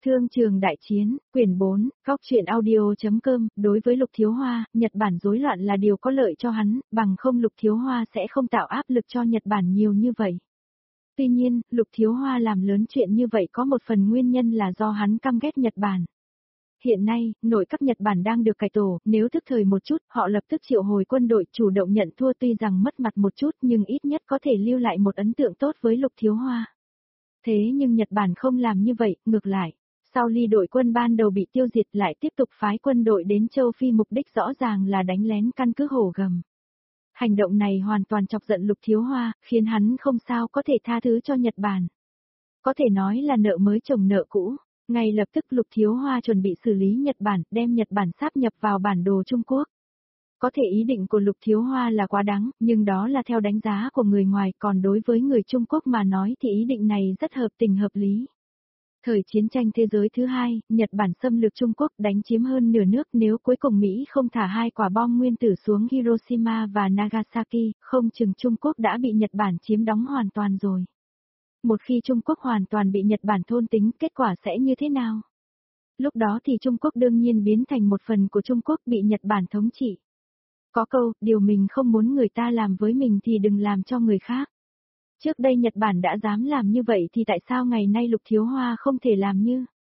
Thương trường đại chiến, quyển 4, góc truyện audio.com, đối với Lục Thiếu Hoa, Nhật Bản rối loạn là điều có lợi cho hắn, bằng không Lục Thiếu Hoa sẽ không tạo áp lực cho Nhật Bản nhiều như vậy. Tuy nhiên, Lục Thiếu Hoa làm lớn chuyện như vậy có một phần nguyên nhân là do hắn căm ghét Nhật Bản. Hiện nay, nội các Nhật Bản đang được cải tổ, nếu thức thời một chút, họ lập tức triệu hồi quân đội chủ động nhận thua tuy rằng mất mặt một chút nhưng ít nhất có thể lưu lại một ấn tượng tốt với Lục Thiếu Hoa. Thế nhưng Nhật Bản không làm như vậy, ngược lại. Sau ly đội quân ban đầu bị tiêu diệt lại tiếp tục phái quân đội đến châu Phi mục đích rõ ràng là đánh lén căn cứ Hổ Gầm. Hành động này hoàn toàn chọc giận Lục Thiếu Hoa, khiến hắn không sao có thể tha thứ cho Nhật Bản. Có thể nói là nợ mới chồng nợ cũ. Ngay lập tức Lục Thiếu Hoa chuẩn bị xử lý Nhật Bản, đem Nhật Bản sáp nhập vào bản đồ Trung Quốc. Có thể ý định của Lục Thiếu Hoa là quá đáng, nhưng đó là theo đánh giá của người ngoài, còn đối với người Trung Quốc mà nói thì ý định này rất hợp tình hợp lý. Thời chiến tranh thế giới thứ hai, Nhật Bản xâm lược Trung Quốc đánh chiếm hơn nửa nước, nếu cuối cùng Mỹ không thả 2 quả bom nguyên tử xuống Hiroshima và Nagasaki, không chừng Trung Quốc đã bị Nhật Bản chiếm đóng hoàn toàn rồi. Một khi Trung Quốc hoàn toàn bị Nhật Bản thôn tính, kết quả sẽ như thế nào? Lúc đó thì Trung Quốc đương nhiên biến thành một phần của Trung Quốc bị Nhật Bản thống trị. Có câu, điều mình không muốn người ta làm với mình thì đừng làm cho người khác. Trước đây Nhật Bản đã dám làm như vậy thì tại sao ngày nay Lục Thiếu Hoa không thể làm như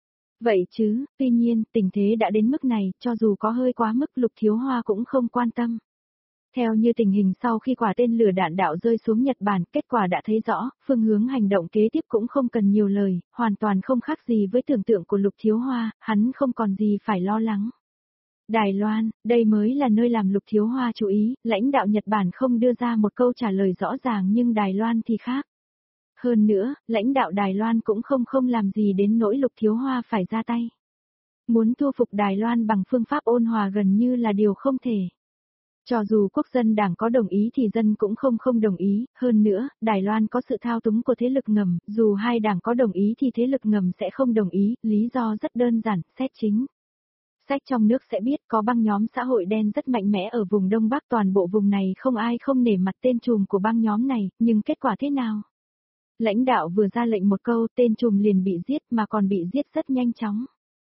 vậy chứ? Tuy nhiên, tình thế đã đến mức này, cho dù có hơi quá mức Lục Thiếu Hoa cũng không quan tâm. Theo như tình hình sau khi quả tên lửa đạn đạo rơi xuống Nhật Bản, kết quả đã thấy rõ, phương hướng hành động kế tiếp cũng không cần nhiều lời, hoàn toàn không khác gì với tưởng tượng của Lục Thiếu Hoa, hắn không còn gì phải lo lắng. Đài Loan, đây mới là nơi làm Lục Thiếu Hoa chú ý, lãnh đạo Nhật Bản không đưa ra một câu trả lời rõ ràng nhưng Đài Loan thì khác. Hơn nữa, lãnh đạo Đài Loan cũng không làm gì đến nỗi Lục Thiếu Hoa phải ra tay. Muốn thu phục Đài Loan bằng phương pháp ôn hòa gần như là điều không thể. Cho dù quốc dân đảng có đồng ý thì dân cũng không đồng ý, hơn nữa, Đài Loan có sự thao túng của thế lực ngầm, dù hai đảng có đồng ý thì thế lực ngầm sẽ không đồng ý, lý do rất đơn giản, xét chính. Sách trong nước sẽ biết có băng nhóm xã hội đen rất mạnh mẽ ở vùng Đông Bắc, toàn bộ vùng này không ai không nể mặt tên trùm của băng nhóm này, nhưng kết quả thế nào? Lãnh đạo vừa ra lệnh một câu tên trùm liền bị giết mà còn bị giết rất nhanh chóng.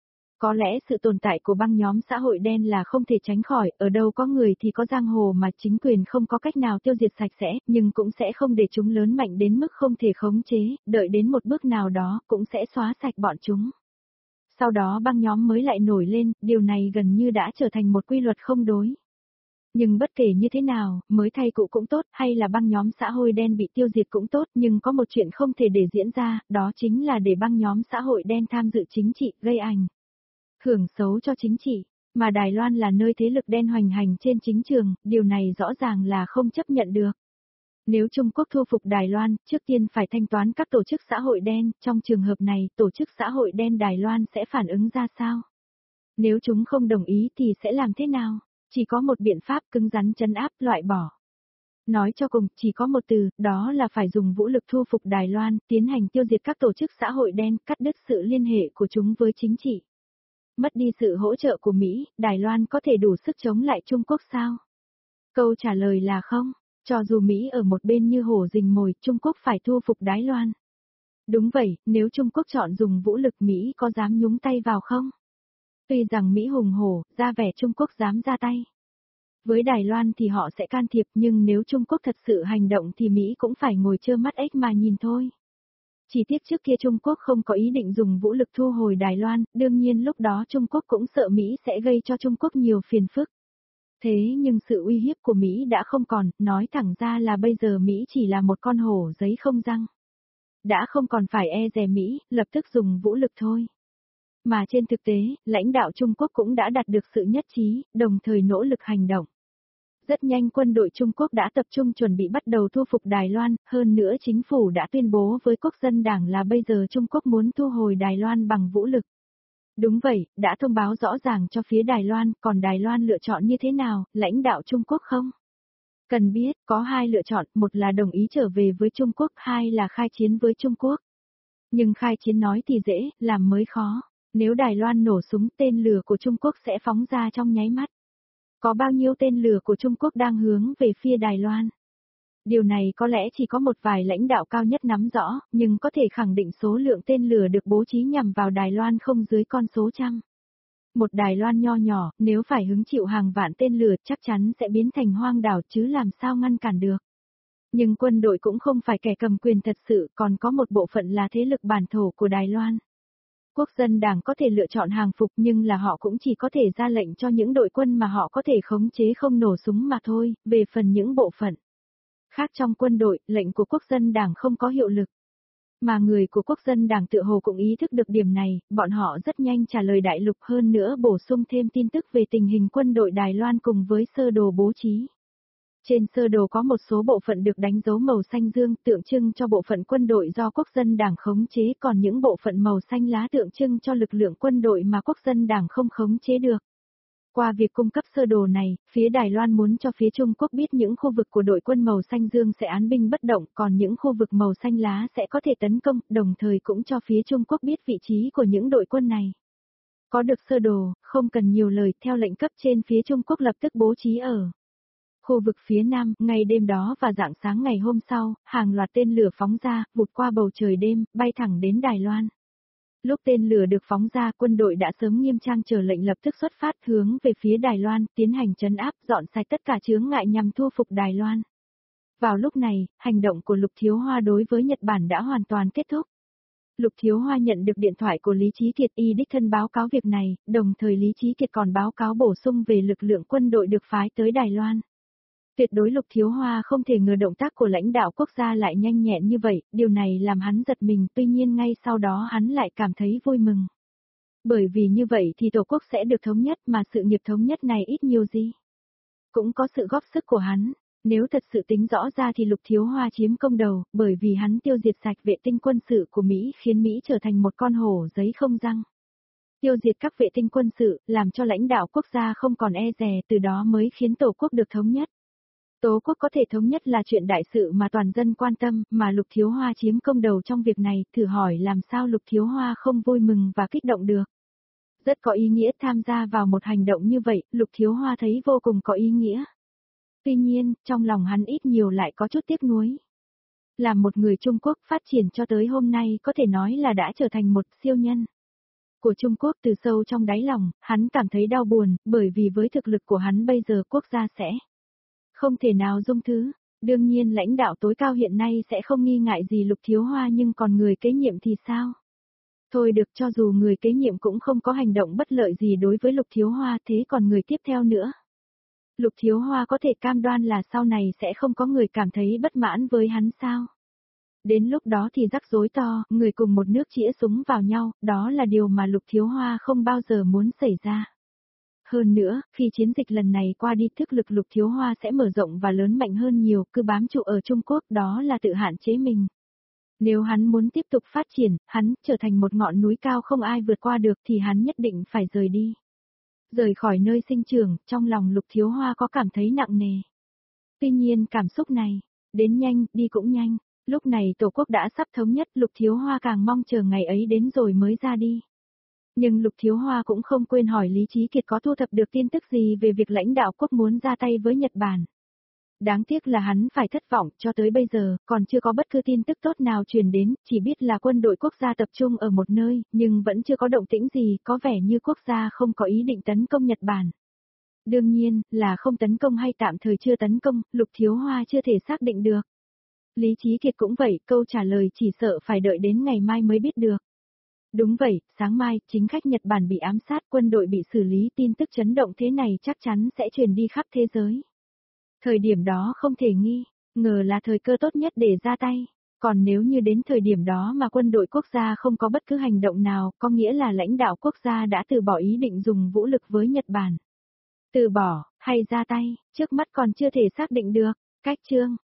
Có lẽ sự tồn tại của băng nhóm xã hội đen là không thể tránh khỏi, ở đâu có người thì có giang hồ mà chính quyền không có cách nào tiêu diệt sạch sẽ, nhưng cũng sẽ không để chúng lớn mạnh đến mức không thể khống chế, đợi đến một bước nào đó cũng sẽ xóa sạch bọn chúng. Sau đó băng nhóm mới lại nổi lên, điều này gần như đã trở thành một quy luật không đối. Nhưng bất kể như thế nào, mới thay cũ cũng tốt, hay là băng nhóm xã hội đen bị tiêu diệt cũng tốt, nhưng có một chuyện không thể để diễn ra, đó chính là để băng nhóm xã hội đen tham dự chính trị, gây ảnh hưởng xấu cho chính trị, mà Đài Loan là nơi thế lực đen hoành hành trên chính trường, điều này rõ ràng là không chấp nhận được. Nếu Trung Quốc thu phục Đài Loan, trước tiên phải thanh toán các tổ chức xã hội đen, trong trường hợp này, tổ chức xã hội đen Đài Loan sẽ phản ứng ra sao? Nếu chúng không đồng ý thì sẽ làm thế nào? Chỉ có một biện pháp cứng rắn trấn áp, loại bỏ. Nói cho cùng, chỉ có một từ, đó là phải dùng vũ lực thu phục Đài Loan, tiến hành tiêu diệt các tổ chức xã hội đen, cắt đứt sự liên hệ của chúng với chính trị. Mất đi sự hỗ trợ của Mỹ, Đài Loan có thể đủ sức chống lại Trung Quốc sao? Câu trả lời là không. Cho dù Mỹ ở một bên như hổ rình mồi, Trung Quốc phải thu phục Đài Loan. Đúng vậy, nếu Trung Quốc chọn dùng vũ lực Mỹ có dám nhúng tay vào không? Tuy rằng Mỹ hùng hổ, ra vẻ Trung Quốc dám ra tay. Với Đài Loan thì họ sẽ can thiệp, nhưng nếu Trung Quốc thật sự hành động thì Mỹ cũng phải ngồi trơ mắt ếch mà nhìn thôi. Chỉ tiếc trước kia Trung Quốc không có ý định dùng vũ lực thu hồi Đài Loan, đương nhiên lúc đó Trung Quốc cũng sợ Mỹ sẽ gây cho Trung Quốc nhiều phiền phức. Thế nhưng sự uy hiếp của Mỹ đã không còn, nói thẳng ra là bây giờ Mỹ chỉ là một con hổ giấy không răng. Đã không còn phải e dè Mỹ, lập tức dùng vũ lực thôi. Mà trên thực tế, lãnh đạo Trung Quốc cũng đã đạt được sự nhất trí, đồng thời nỗ lực hành động. Rất nhanh quân đội Trung Quốc đã tập trung chuẩn bị bắt đầu thu phục Đài Loan, hơn nữa chính phủ đã tuyên bố với quốc dân đảng là bây giờ Trung Quốc muốn thu hồi Đài Loan bằng vũ lực. Đúng vậy, đã thông báo rõ ràng cho phía Đài Loan, còn Đài Loan lựa chọn như thế nào, lãnh đạo Trung Quốc không? Cần biết, có hai lựa chọn, một là đồng ý trở về với Trung Quốc, hai là khai chiến với Trung Quốc. Nhưng khai chiến nói thì dễ, làm mới khó. Nếu Đài Loan nổ súng, tên lửa của Trung Quốc sẽ phóng ra trong nháy mắt. Có bao nhiêu tên lửa của Trung Quốc đang hướng về phía Đài Loan? Điều này có lẽ chỉ có một vài lãnh đạo cao nhất nắm rõ, nhưng có thể khẳng định số lượng tên lửa được bố trí nhằm vào Đài Loan không dưới con số trăm. Một Đài Loan nho nhỏ, nếu phải hứng chịu hàng vạn tên lửa chắc chắn sẽ biến thành hoang đảo chứ làm sao ngăn cản được. Nhưng quân đội cũng không phải kẻ cầm quyền thật sự, còn có một bộ phận là thế lực bản thổ của Đài Loan. Quốc dân đảng có thể lựa chọn hàng phục nhưng là họ cũng chỉ có thể ra lệnh cho những đội quân mà họ có thể khống chế không nổ súng mà thôi, về phần những bộ phận khác trong quân đội, lệnh của quốc dân đảng không có hiệu lực. Mà người của quốc dân đảng tự hồ cũng ý thức được điểm này, bọn họ rất nhanh trả lời đại lục hơn nữa bổ sung thêm tin tức về tình hình quân đội Đài Loan cùng với sơ đồ bố trí. Trên sơ đồ có một số bộ phận được đánh dấu màu xanh dương tượng trưng cho bộ phận quân đội do quốc dân đảng khống chế, còn những bộ phận màu xanh lá tượng trưng cho lực lượng quân đội mà quốc dân đảng không khống chế được. Qua việc cung cấp sơ đồ này, phía Đài Loan muốn cho phía Trung Quốc biết những khu vực của đội quân màu xanh dương sẽ án binh bất động, còn những khu vực màu xanh lá sẽ có thể tấn công, đồng thời cũng cho phía Trung Quốc biết vị trí của những đội quân này. Có được sơ đồ, không cần nhiều lời, theo lệnh cấp trên phía Trung Quốc lập tức bố trí ở khu vực phía Nam, ngay đêm đó và rạng sáng ngày hôm sau, hàng loạt tên lửa phóng ra, vụt qua bầu trời đêm, bay thẳng đến Đài Loan. Lúc tên lửa được phóng ra, quân đội đã sớm nghiêm trang chờ lệnh lập tức xuất phát hướng về phía Đài Loan, tiến hành trấn áp, dọn sạch tất cả chướng ngại nhằm thu phục Đài Loan. Vào lúc này, hành động của Lục Thiếu Hoa đối với Nhật Bản đã hoàn toàn kết thúc. Lục Thiếu Hoa nhận được điện thoại của Lý Chí Kiệt y đích thân báo cáo việc này, đồng thời Lý Chí Kiệt còn báo cáo bổ sung về lực lượng quân đội được phái tới Đài Loan. Tuyệt đối Lục Thiếu Hoa không thể ngờ động tác của lãnh đạo quốc gia lại nhanh nhẹn như vậy, điều này làm hắn giật mình, tuy nhiên ngay sau đó hắn lại cảm thấy vui mừng. Bởi vì như vậy thì Tổ quốc sẽ được thống nhất mà sự nghiệp thống nhất này ít nhiều gì cũng có sự góp sức của hắn. Nếu thật sự tính rõ ra thì Lục Thiếu Hoa chiếm công đầu, bởi vì hắn tiêu diệt sạch vệ tinh quân sự của Mỹ khiến Mỹ trở thành một con hổ giấy không răng. Tiêu diệt các vệ tinh quân sự, làm cho lãnh đạo quốc gia không còn e dè, từ đó mới khiến Tổ quốc được thống nhất. Tổ quốc có thể thống nhất là chuyện đại sự mà toàn dân quan tâm, mà Lục Thiếu Hoa chiếm công đầu trong việc này, thử hỏi làm sao Lục Thiếu Hoa không vui mừng và kích động được. Rất có ý nghĩa tham gia vào một hành động như vậy, Lục Thiếu Hoa thấy vô cùng có ý nghĩa. Tuy nhiên, trong lòng hắn ít nhiều lại có chút tiếc nuối. Làm một người Trung Quốc phát triển cho tới hôm nay có thể nói là đã trở thành một siêu nhân của Trung Quốc. Từ sâu trong đáy lòng, hắn cảm thấy đau buồn, bởi vì với thực lực của hắn bây giờ quốc gia sẽ không thể nào dung thứ. Đương nhiên lãnh đạo tối cao hiện nay sẽ không nghi ngại gì Lục Thiếu Hoa, nhưng còn người kế nhiệm thì sao? Thôi được, cho dù người kế nhiệm cũng không có hành động bất lợi gì đối với Lục Thiếu Hoa, thế còn người tiếp theo nữa? Lục Thiếu Hoa có thể cam đoan là sau này sẽ không có người cảm thấy bất mãn với hắn sao? Đến lúc đó thì rắc rối to, người cùng một nước chĩa súng vào nhau, đó là điều mà Lục Thiếu Hoa không bao giờ muốn xảy ra. Hơn nữa, khi chiến dịch lần này qua đi, thức lực Lục Thiếu Hoa sẽ mở rộng và lớn mạnh hơn nhiều, cứ bám trụ ở Trung Quốc đó là tự hạn chế mình. Nếu hắn muốn tiếp tục phát triển, hắn trở thành một ngọn núi cao không ai vượt qua được thì hắn nhất định phải rời đi. Rời khỏi nơi sinh trưởng, trong lòng Lục Thiếu Hoa có cảm thấy nặng nề. Tuy nhiên cảm xúc này, đến nhanh, đi cũng nhanh. Lúc này Tổ quốc đã sắp thống nhất, Lục Thiếu Hoa càng mong chờ ngày ấy đến rồi mới ra đi. Nhưng Lục Thiếu Hoa cũng không quên hỏi Lý Chí Kiệt có thu thập được tin tức gì về việc lãnh đạo quốc muốn ra tay với Nhật Bản. Đáng tiếc là hắn phải thất vọng, cho tới bây giờ, còn chưa có bất cứ tin tức tốt nào truyền đến, chỉ biết là quân đội quốc gia tập trung ở một nơi, nhưng vẫn chưa có động tĩnh gì, có vẻ như quốc gia không có ý định tấn công Nhật Bản. Đương nhiên, là không tấn công hay tạm thời chưa tấn công, Lục Thiếu Hoa chưa thể xác định được. Lý Chí Kiệt cũng vậy, câu trả lời chỉ sợ phải đợi đến ngày mai mới biết được. Đúng vậy, sáng mai, chính khách Nhật Bản bị ám sát, quân đội bị xử lý, tin tức chấn động thế này chắc chắn sẽ truyền đi khắp thế giới. Thời điểm đó không thể nghi ngờ là thời cơ tốt nhất để ra tay. Còn nếu như đến thời điểm đó mà quân đội quốc gia không có bất cứ hành động nào, có nghĩa là lãnh đạo quốc gia đã từ bỏ ý định dùng vũ lực với Nhật Bản. Từ bỏ, hay ra tay, trước mắt còn chưa thể xác định được. Cách chương